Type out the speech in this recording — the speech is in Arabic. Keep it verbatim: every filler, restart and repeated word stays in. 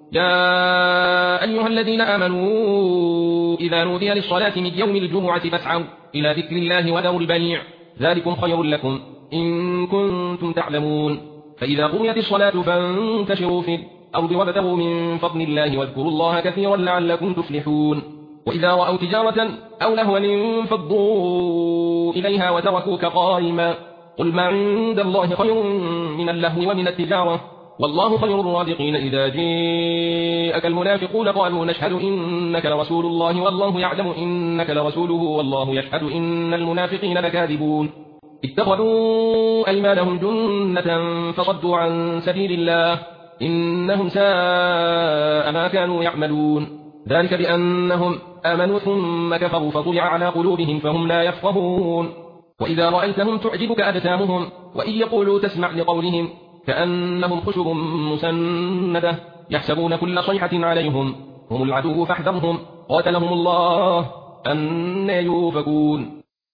يا أيها الذين آمنوا إذا نودي للصلاة من يوم الجمعة فاسعوا إلى ذكر الله وذروا البيع ذلكم خير لكم إن كنتم تعلمون. فإذا قضيت الصلاة فانتشروا في الأرض وابتغوا من فضل الله واذكروا الله كثيرا لعلكم تفلحون. وإذا رأوا تجارة أو لهوا انفضوا إليها وتركوك قائما قل ما عند الله خير من اللهو ومن التجارة والله خير الرازقين. إذا جاءك المنافقون قالوا نشهد إنك لرسول الله والله يعلم إنك لرسوله والله يشهد إن المنافقين لكاذبون. اتخذوا أيمانهم جنة فصدوا عن سبيل الله إنهم ساء ما كانوا يعملون. ذلك بأنهم آمنوا ثم كفروا فطلع على قلوبهم فهم لا يفقهون. وإذا رأيتهم تعجبك أجسامهم وإن يقولوا تسمع لقولهم كأنهم خشب مسندة يحسبون كل صيحة عليهم هم العدو فاحذرهم قاتلهم الله أن يوفكون.